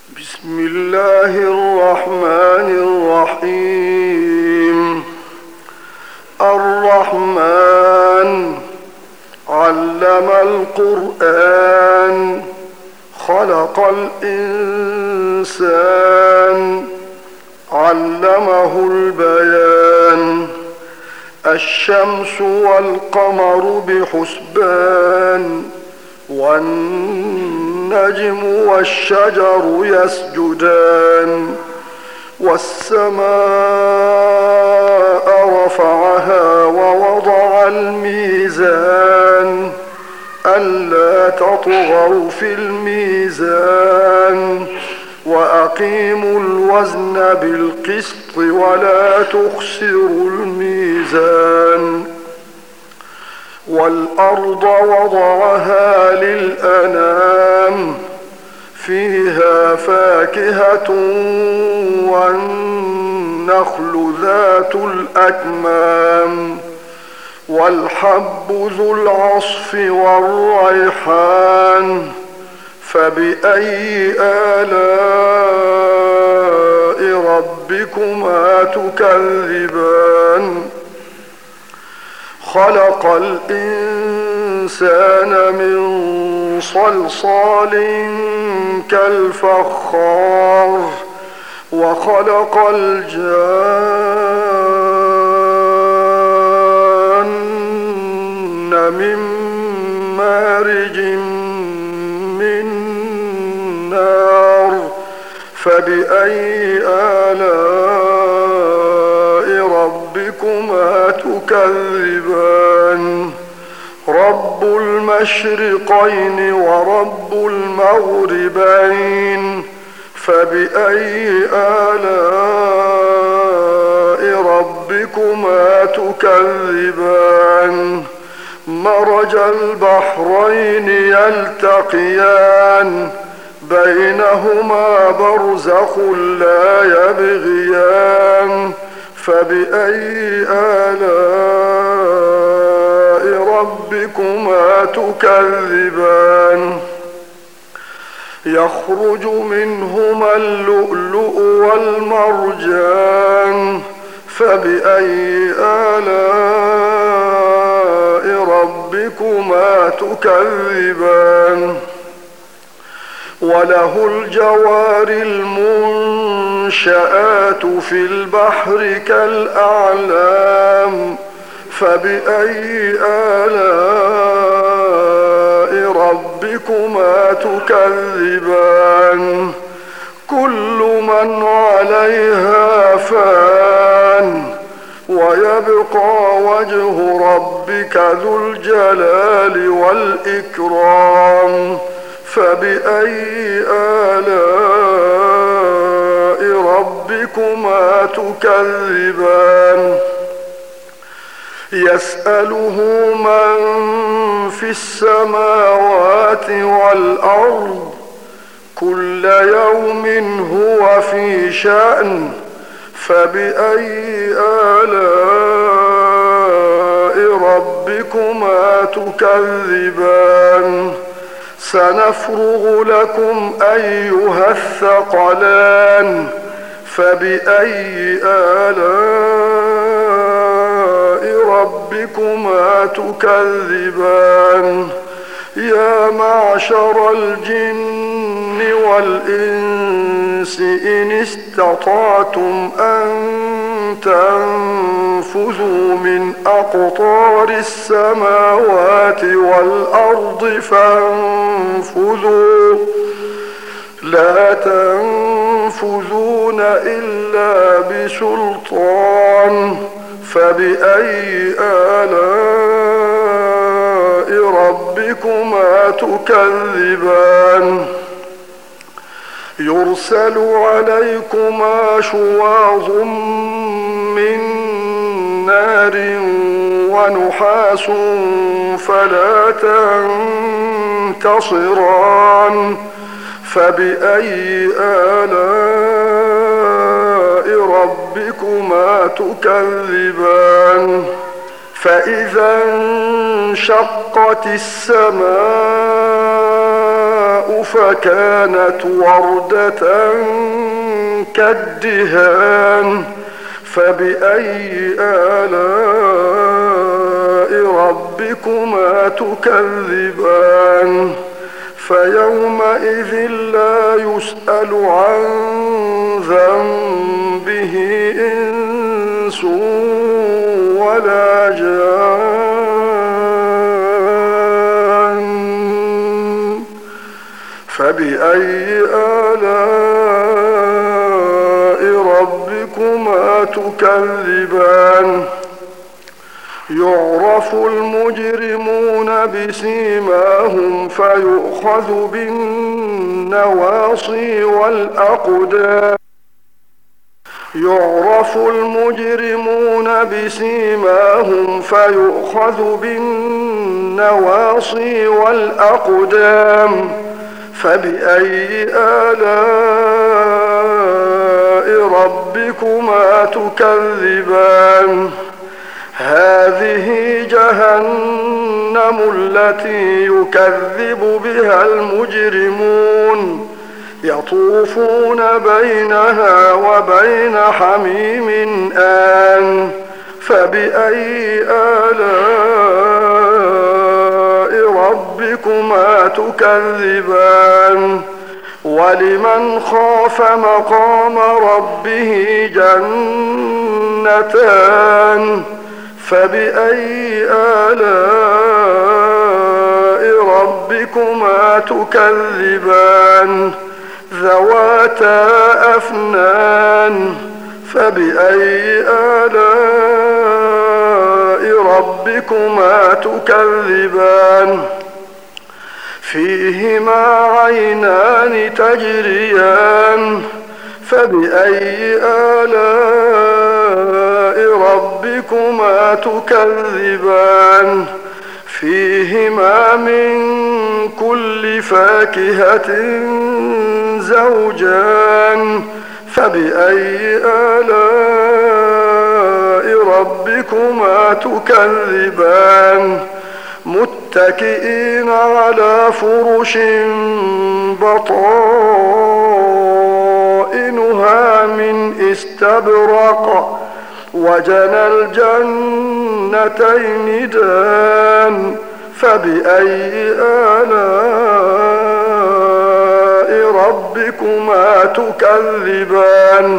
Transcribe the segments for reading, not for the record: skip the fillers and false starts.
بسم الله الرحمن الرحيم. الرحمن علم القرآن خلق الإنسان علمه البيان. الشمس والقمر بحسبان والنجم والشجر يسجدان. والسماء رفعها ووضع الميزان ألا تطغوا في الميزان وأقيموا الوزن بالقسط ولا تخسروا الميزان. والأرض وضعها للأنام فيها فاكهة والنخل ذات الأكمام والحب ذو العصف والريحان. فبأي آلاء ربكما تكذبان؟ خلق الإنسان من صلصال كالفخار وخلق الجان من مارج من نار. فبأي آلاء ربكما تكذبان؟ رب المشرقين ورب المغربين. فبأي آلاء ربكما تكذبان؟ مرج البحرين يلتقيان بينهما برزخ لا يبغيان. فبأي آلاء ربكما تكذبان؟ يخرج منهما اللؤلؤ والمرجان. فبأي آلاء ربكما تكذبان؟ وله الجوار المنشآت في البحر كالأعلام. فبأي آلاء ربكما تكذبان؟ كل من عليها فان ويبقى وجه ربك ذو الجلال والإكرام. فبأي آلاء ربكما تكذبان؟ يسأله من في السماوات والأرض كل يوم هو في شأن. فبأي آلاء ربكما تكذبان؟ سنفرغ لكم أيها الثقلان. فبأي آلاء ربكما تكذبان؟ يا معشر الجن والإنس إن استطعتم أن تنفذوا من أقطار السماوات والأرض فانفذوا لا تنفذون إلا بسلطان. فبأي آلاء ربكما تكذبان؟ يرسل عليكما شواظ من نار ونحاس فلا تنتصران. فبأي آلاء ربكما تكذبان؟ فإذا انشقت السماء السماء فكانت وردة كالدهان فبأي آلاء ربكما تكذبان فيومئذ لا يسأل عن ذنبه إنس ولا جان فبأي آلاء ربكما تكذبان يعرف المجرمون بسيماهم فيؤخذ بالنواصي والأقدام يعرف المجرمون بسيماهم فيؤخذ بالنواصي والأقدام فبأي آلاء ربكما تكذبان هذه جهنم التي يكذب بها المجرمون يطوفون بينها وبين حميم آن فبأي آلاء ربكما تكذبان ولمن خاف مقام ربه جنتان فبأي آلاء ربكما تكذبان ذواتا أفنان فبأي آلاء ربكما تكذبان فيهما عينان تجريان فبأي آلاء ربكما تكذبان فيهما من كل فاكهة زوجان فبأي آلاء ربكما تكذبان متكئين على فرش بطائنها من استبرق وجنى الجنتين دان فبأي آلاء ربكما تكذبان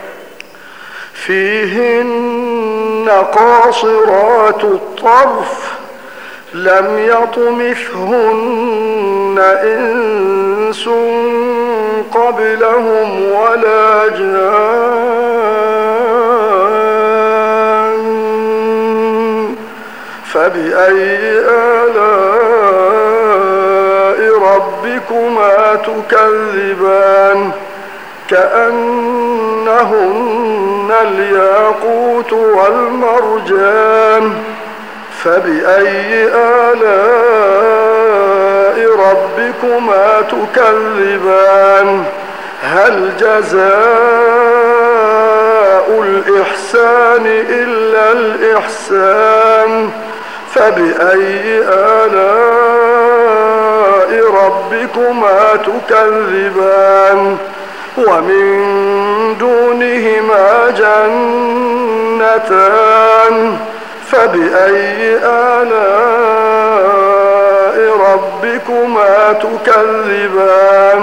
فيهن قاصرات الطرف لم يطمثهن إنس قبلهم ولا جان فبأي آلاء ربكما تكذبان كأنهن الياقوت والمرجان فبأي آلاء ربكما تكذبان هل جزاء الإحسان إلا الإحسان فبأي آلاء ربكما تكذبان ومن دونهما جنتان فبأي آلاء ربكما تكذبان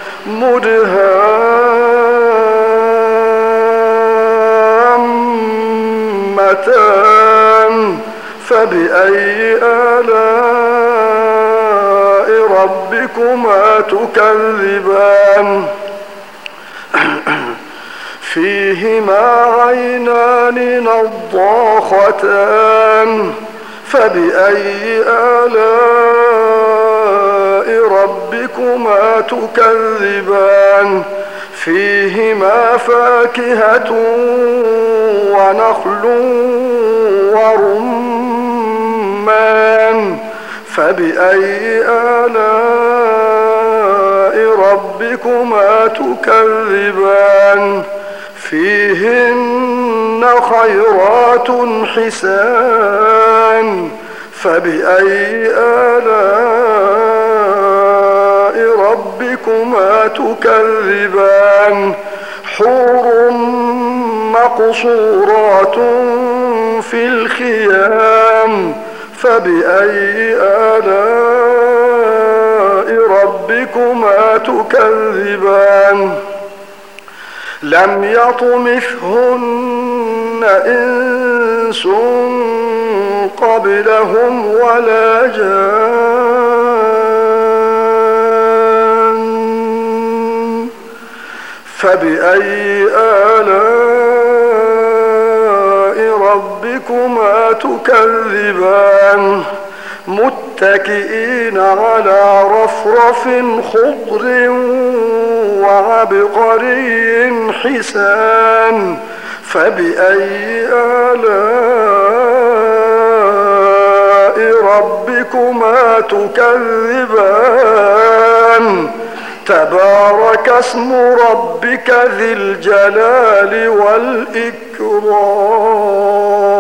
مدهامتان فبأي آلاء ربكما تكذبان فيهما عينان نضاختان فبأي آلاء ربكما تكذبان فيهما فاكهة ونخل ورمان فبأي آلاء ربكما تكذبان فيهن خيرات حسان فبأي آلاء ربكما تكذبان حور مقصورات في الخيام فبأي آلاء ربكما تكذبان لم يطمثهن إنس قبلهم ولا جان فبأي آلاء ربكما تكذبان متكئين على رفرف خضر وعبقري حسان فبأي آلاء ربكما تكذبان تبارك اسم ربك ذي الجلال والإكرام